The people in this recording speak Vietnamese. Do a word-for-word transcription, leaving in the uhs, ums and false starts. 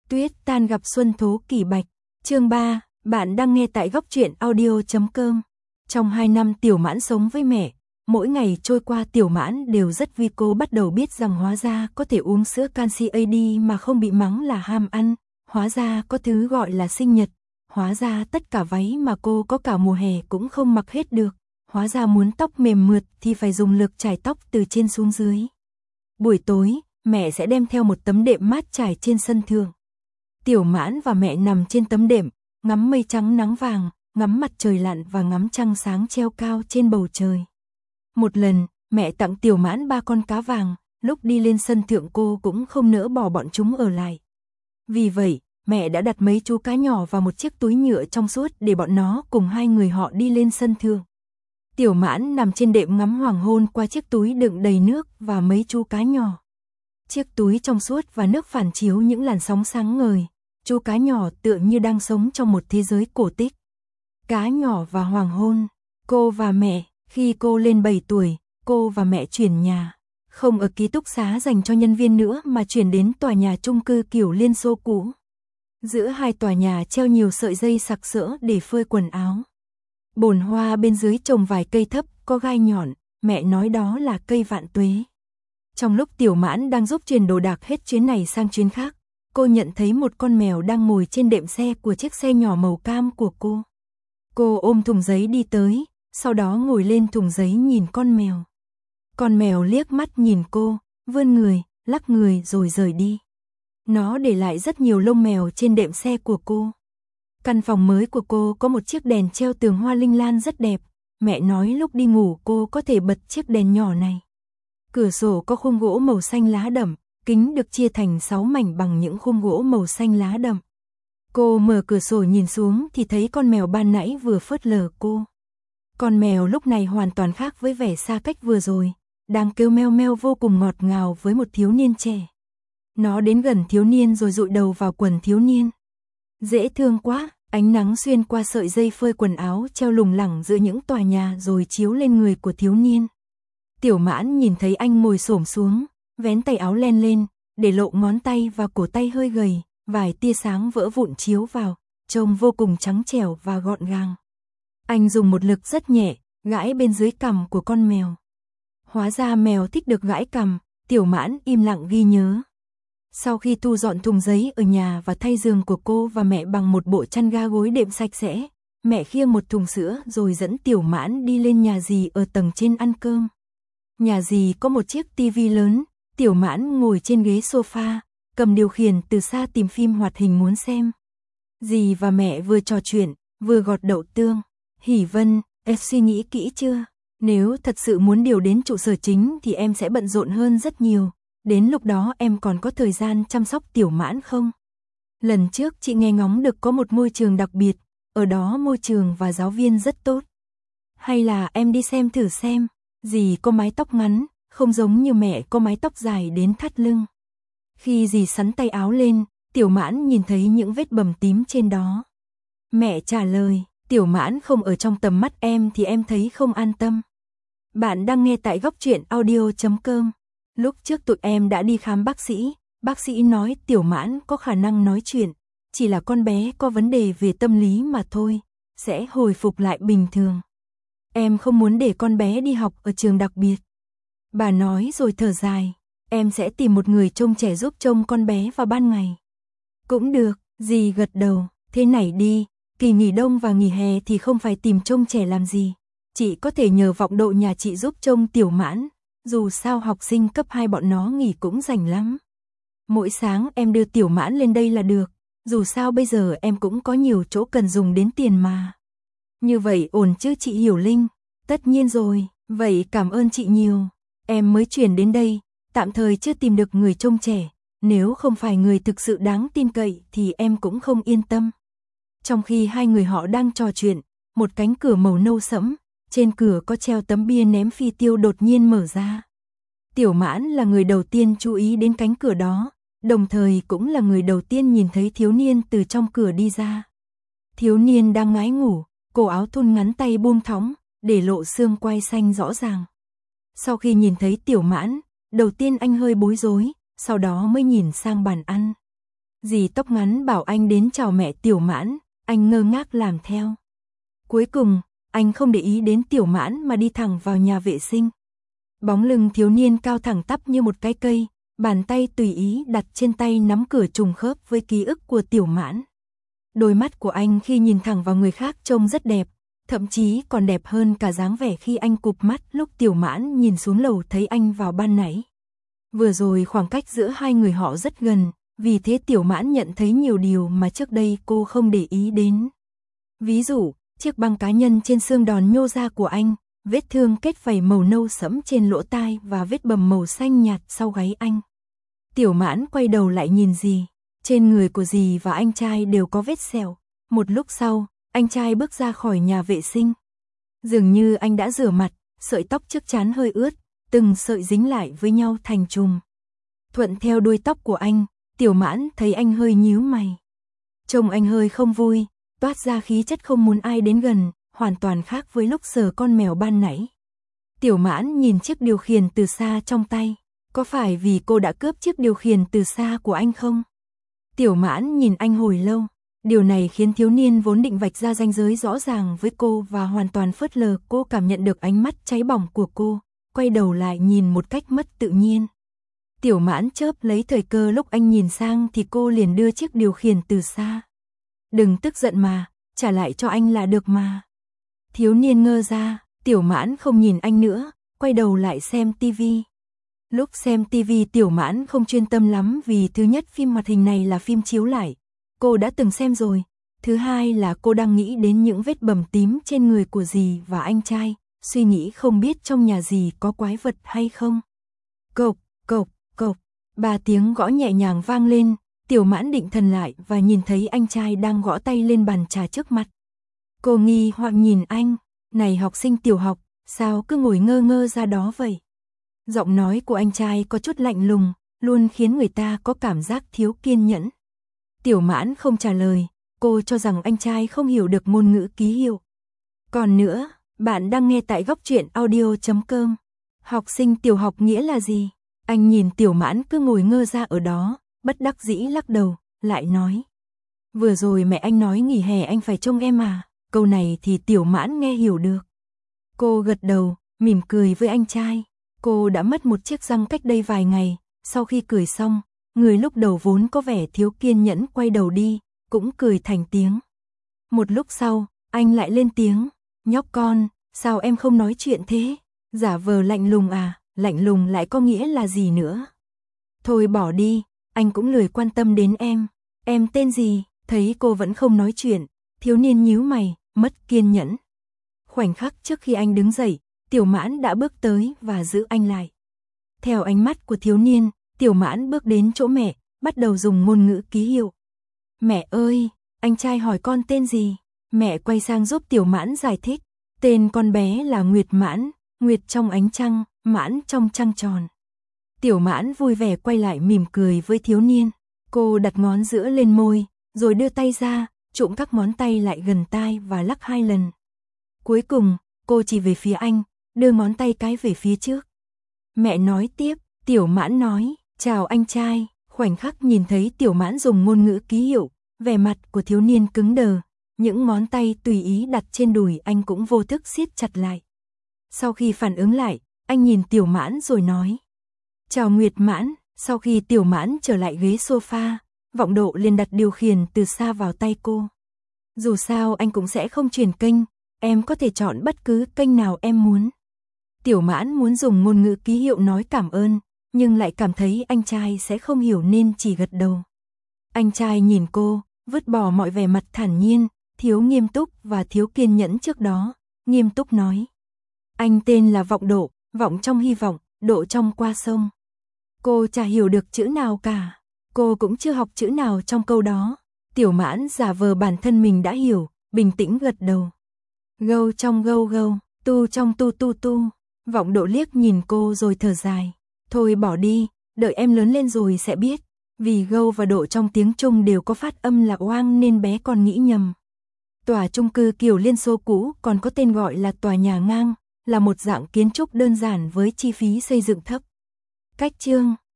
Tuyết tan gặp xuân thố kỷ bạch. Chương ba, bạn đang nghe tại góc truyện audio chấm com. Trong hai năm Tiểu Mãn sống với mẹ, mỗi ngày trôi qua Tiểu Mãn đều rất vui. Cô bắt đầu biết rằng hóa ra có thể uống sữa canxi a đê mà không bị mắng là ham ăn, hóa ra có thứ gọi là sinh nhật, hóa ra tất cả váy mà cô có cả mùa hè cũng không mặc hết được, hóa ra muốn tóc mềm mượt thì phải dùng lực chải tóc từ trên xuống dưới. Buổi tối, mẹ sẽ đem theo một tấm đệm mát trải trên sân thượng. Tiểu Mãn và mẹ nằm trên tấm đệm, ngắm mây trắng nắng vàng, ngắm mặt trời lặn và ngắm trăng sáng treo cao trên bầu trời. Một lần, mẹ tặng Tiểu Mãn ba con cá vàng, lúc đi lên sân thượng cô cũng không nỡ bỏ bọn chúng ở lại. Vì vậy, mẹ đã đặt mấy chú cá nhỏ vào một chiếc túi nhựa trong suốt để bọn nó cùng hai người họ đi lên sân thượng. Tiểu Mãn nằm trên đệm ngắm hoàng hôn qua chiếc túi đựng đầy nước và mấy chú cá nhỏ. Chiếc túi trong suốt và nước phản chiếu những làn sóng sáng ngời. Chú cá nhỏ tựa như đang sống trong một thế giới cổ tích. Cá nhỏ và hoàng hôn. Cô và mẹ, khi cô lên bảy tuổi, cô và mẹ chuyển nhà. Không ở ký túc xá dành cho nhân viên nữa mà chuyển đến tòa nhà chung cư kiểu Liên Xô cũ. Giữa hai tòa nhà treo nhiều sợi dây sặc sỡ để phơi quần áo. Bồn hoa bên dưới trồng vài cây thấp, có gai nhọn, mẹ nói đó là cây vạn tuế. Trong lúc Tiểu Mãn đang giúp truyền đồ đạc hết chuyến này sang chuyến khác, cô nhận thấy một con mèo đang ngồi trên đệm xe của chiếc xe nhỏ màu cam của cô. Cô ôm thùng giấy đi tới, sau đó ngồi lên thùng giấy nhìn con mèo. Con mèo liếc mắt nhìn cô, vươn người, lắc người rồi rời đi. Nó để lại rất nhiều lông mèo trên đệm xe của cô. Căn phòng mới của cô có một chiếc đèn treo tường hoa linh lan rất đẹp. Mẹ nói lúc đi ngủ cô có thể bật chiếc đèn nhỏ này. Cửa sổ có khung gỗ màu xanh lá đậm, kính được chia thành sáu mảnh bằng những khung gỗ màu xanh lá đậm. Cô mở cửa sổ nhìn xuống thì thấy con mèo ban nãy vừa phớt lờ cô. Con mèo lúc này hoàn toàn khác với vẻ xa cách vừa rồi, đang kêu meo meo vô cùng ngọt ngào với một thiếu niên trẻ. Nó đến gần thiếu niên rồi dụi đầu vào quần thiếu niên. Dễ thương quá, ánh nắng xuyên qua sợi dây phơi quần áo treo lủng lẳng giữa những tòa nhà rồi chiếu lên người của thiếu niên. Tiểu Mãn nhìn thấy anh ngồi xổm xuống, vén tay áo len lên, để lộ ngón tay và cổ tay hơi gầy, vài tia sáng vỡ vụn chiếu vào, trông vô cùng trắng trẻo và gọn gàng. Anh dùng một lực rất nhẹ, gãi bên dưới cằm của con mèo. Hóa ra mèo thích được gãi cằm, Tiểu Mãn im lặng ghi nhớ. Sau khi thu dọn thùng giấy ở nhà và thay giường của cô và mẹ bằng một bộ chăn ga gối đệm sạch sẽ, mẹ khiêng một thùng sữa rồi dẫn Tiểu Mãn đi lên nhà dì ở tầng trên ăn cơm. Nhà dì có một chiếc tivi lớn, Tiểu Mãn ngồi trên ghế sofa, cầm điều khiển từ xa tìm phim hoạt hình muốn xem. Dì và mẹ vừa trò chuyện, vừa gọt đậu tương. Hỷ Vân, em suy nghĩ kỹ chưa? Nếu thật sự muốn điều đến trụ sở chính thì em sẽ bận rộn hơn rất nhiều. Đến lúc đó em còn có thời gian chăm sóc Tiểu Mãn không? Lần trước chị nghe ngóng được có một môi trường đặc biệt, ở đó môi trường và giáo viên rất tốt. Hay là em đi xem thử xem. Dì có mái tóc ngắn, không giống như mẹ có mái tóc dài đến thắt lưng. Khi dì xắn tay áo lên, Tiểu Mãn nhìn thấy những vết bầm tím trên đó. Mẹ trả lời, Tiểu Mãn không ở trong tầm mắt em thì em thấy không an tâm. Bạn đang nghe tại góc truyện audio chấm com. Lúc trước tụi em đã đi khám bác sĩ, bác sĩ nói Tiểu Mãn có khả năng nói chuyện, chỉ là con bé có vấn đề về tâm lý mà thôi, sẽ hồi phục lại bình thường. Em không muốn để con bé đi học ở trường đặc biệt. Bà nói rồi thở dài, em sẽ tìm một người trông trẻ giúp trông con bé vào ban ngày. Cũng được, dì gật đầu, thế này đi, kỳ nghỉ đông và nghỉ hè thì không phải tìm trông trẻ làm gì. Chị có thể nhờ vọng độ nhà chị giúp trông Tiểu Mãn, dù sao học sinh cấp hai bọn nó nghỉ cũng rảnh lắm. Mỗi sáng em đưa Tiểu Mãn lên đây là được, dù sao bây giờ em cũng có nhiều chỗ cần dùng đến tiền mà. Như vậy ổn chứ chị Hiểu Linh? Tất nhiên rồi, vậy cảm ơn chị nhiều. Em mới chuyển đến đây, tạm thời chưa tìm được người trông trẻ, nếu không phải người thực sự đáng tin cậy thì em cũng không yên tâm. Trong khi hai người họ đang trò chuyện, một cánh cửa màu nâu sẫm, trên cửa có treo tấm bia ném phi tiêu đột nhiên mở ra. Tiểu Mãn là người đầu tiên chú ý đến cánh cửa đó, đồng thời cũng là người đầu tiên nhìn thấy thiếu niên từ trong cửa đi ra. Thiếu niên đang ngái ngủ, cổ áo thun ngắn tay buông thõng, để lộ xương quai xanh rõ ràng. Sau khi nhìn thấy Tiểu Mãn, đầu tiên anh hơi bối rối, sau đó mới nhìn sang bàn ăn. Dì tóc ngắn bảo anh đến chào mẹ Tiểu Mãn, anh ngơ ngác làm theo. Cuối cùng, anh không để ý đến Tiểu Mãn mà đi thẳng vào nhà vệ sinh. Bóng lưng thiếu niên cao thẳng tắp như một cái cây, bàn tay tùy ý đặt trên tay nắm cửa trùng khớp với ký ức của Tiểu Mãn. Đôi mắt của anh khi nhìn thẳng vào người khác trông rất đẹp, thậm chí còn đẹp hơn cả dáng vẻ khi anh cụp mắt lúc Tiểu Mãn nhìn xuống lầu thấy anh vào ban nãy. Vừa rồi khoảng cách giữa hai người họ rất gần, vì thế Tiểu Mãn nhận thấy nhiều điều mà trước đây cô không để ý đến. Ví dụ, chiếc băng cá nhân trên xương đòn nhô ra của anh, vết thương kết vảy màu nâu sẫm trên lỗ tai và vết bầm màu xanh nhạt sau gáy anh. Tiểu Mãn quay đầu lại nhìn dì, trên người của dì và anh trai đều có vết sẹo. Một lúc sau, anh trai bước ra khỏi nhà vệ sinh. Dường như anh đã rửa mặt, sợi tóc trước trán hơi ướt, từng sợi dính lại với nhau thành chùm. Thuận theo đuôi tóc của anh, Tiểu Mãn thấy anh hơi nhíu mày. Trông anh hơi không vui, toát ra khí chất không muốn ai đến gần, hoàn toàn khác với lúc sờ con mèo ban nãy. Tiểu Mãn nhìn chiếc điều khiển từ xa trong tay, có phải vì cô đã cướp chiếc điều khiển từ xa của anh không? Tiểu Mãn nhìn anh hồi lâu, điều này khiến thiếu niên vốn định vạch ra ranh giới rõ ràng với cô và hoàn toàn phớt lờ cô cảm nhận được ánh mắt cháy bỏng của cô, quay đầu lại nhìn một cách mất tự nhiên. Tiểu Mãn chớp lấy thời cơ lúc anh nhìn sang thì cô liền đưa chiếc điều khiển từ xa. Đừng tức giận mà, trả lại cho anh là được mà. Thiếu niên ngơ ra, Tiểu Mãn không nhìn anh nữa, quay đầu lại xem tivi. Lúc xem tivi Tiểu Mãn không chuyên tâm lắm vì thứ nhất phim hoạt hình này là phim chiếu lại, cô đã từng xem rồi. Thứ hai là cô đang nghĩ đến những vết bầm tím trên người của dì và anh trai, suy nghĩ không biết trong nhà dì có quái vật hay không. Cộc, cộc, cộc, ba tiếng gõ nhẹ nhàng vang lên, Tiểu Mãn định thần lại và nhìn thấy anh trai đang gõ tay lên bàn trà trước mặt. Cô nghi hoặc nhìn anh, này học sinh tiểu học, sao cứ ngồi ngơ ngơ ra đó vậy? Giọng nói của anh trai có chút lạnh lùng, luôn khiến người ta có cảm giác thiếu kiên nhẫn. Tiểu Mãn không trả lời, cô cho rằng anh trai không hiểu được ngôn ngữ ký hiệu. Còn nữa, bạn đang nghe tại góc truyện audio chấm com. Học sinh tiểu học nghĩa là gì? Anh nhìn Tiểu Mãn cứ ngồi ngơ ra ở đó, bất đắc dĩ lắc đầu, lại nói. Vừa rồi mẹ anh nói nghỉ hè anh phải trông em à, câu này thì Tiểu Mãn nghe hiểu được. Cô gật đầu, mỉm cười với anh trai. Cô đã mất một chiếc răng cách đây vài ngày, sau khi cười xong, người lúc đầu vốn có vẻ thiếu kiên nhẫn quay đầu đi, cũng cười thành tiếng. Một lúc sau, anh lại lên tiếng, nhóc con, sao em không nói chuyện thế? Giả vờ lạnh lùng à, lạnh lùng lại có nghĩa là gì nữa? Thôi bỏ đi, anh cũng lười quan tâm đến em, em tên gì? Thấy cô vẫn không nói chuyện, thiếu niên nhíu mày, mất kiên nhẫn. Khoảnh khắc trước khi anh đứng dậy, Tiểu Mãn đã bước tới và giữ anh lại. Theo ánh mắt của thiếu niên, Tiểu Mãn bước đến chỗ mẹ, bắt đầu dùng ngôn ngữ ký hiệu. Mẹ ơi, anh trai hỏi con tên gì? Mẹ quay sang giúp Tiểu Mãn giải thích. Tên con bé là Nguyệt Mãn, Nguyệt trong ánh trăng, Mãn trong trăng tròn. Tiểu Mãn vui vẻ quay lại mỉm cười với thiếu niên. Cô đặt ngón giữa lên môi, rồi đưa tay ra, trụm các ngón tay lại gần tai và lắc hai lần. Cuối cùng, cô chỉ về phía anh, đưa ngón tay cái về phía trước. Mẹ nói tiếp, Tiểu Mãn nói, chào anh trai. Khoảnh khắc nhìn thấy Tiểu Mãn dùng ngôn ngữ ký hiệu, vẻ mặt của thiếu niên cứng đờ, những ngón tay tùy ý đặt trên đùi anh cũng vô thức siết chặt lại. Sau khi phản ứng lại, anh nhìn Tiểu Mãn rồi nói, chào Nguyệt Mãn. Sau khi Tiểu Mãn trở lại ghế sofa, Vọng Độ liền đặt điều khiển từ xa vào tay cô. Dù sao anh cũng sẽ không chuyển kênh, em có thể chọn bất cứ kênh nào em muốn. Tiểu Mãn muốn dùng ngôn ngữ ký hiệu nói cảm ơn, nhưng lại cảm thấy anh trai sẽ không hiểu nên chỉ gật đầu. Anh trai nhìn cô, vứt bỏ mọi vẻ mặt thản nhiên, thiếu nghiêm túc và thiếu kiên nhẫn trước đó, nghiêm túc nói. Anh tên là Vọng Độ, vọng trong hy vọng, độ trong qua sông. Cô chả hiểu được chữ nào cả, cô cũng chưa học chữ nào trong câu đó. Tiểu Mãn giả vờ bản thân mình đã hiểu, bình tĩnh gật đầu. Gâu trong gâu gâu, tu trong tu tu tu. Vọng Độ liếc nhìn cô rồi thở dài. Thôi bỏ đi, đợi em lớn lên rồi sẽ biết. Vì gâu và độ trong tiếng Trung đều có phát âm là oang nên bé còn nghĩ nhầm. Tòa chung cư kiểu Liên Xô cũ còn có tên gọi là tòa nhà ngang, là một dạng kiến trúc đơn giản với chi phí xây dựng thấp. Cách chương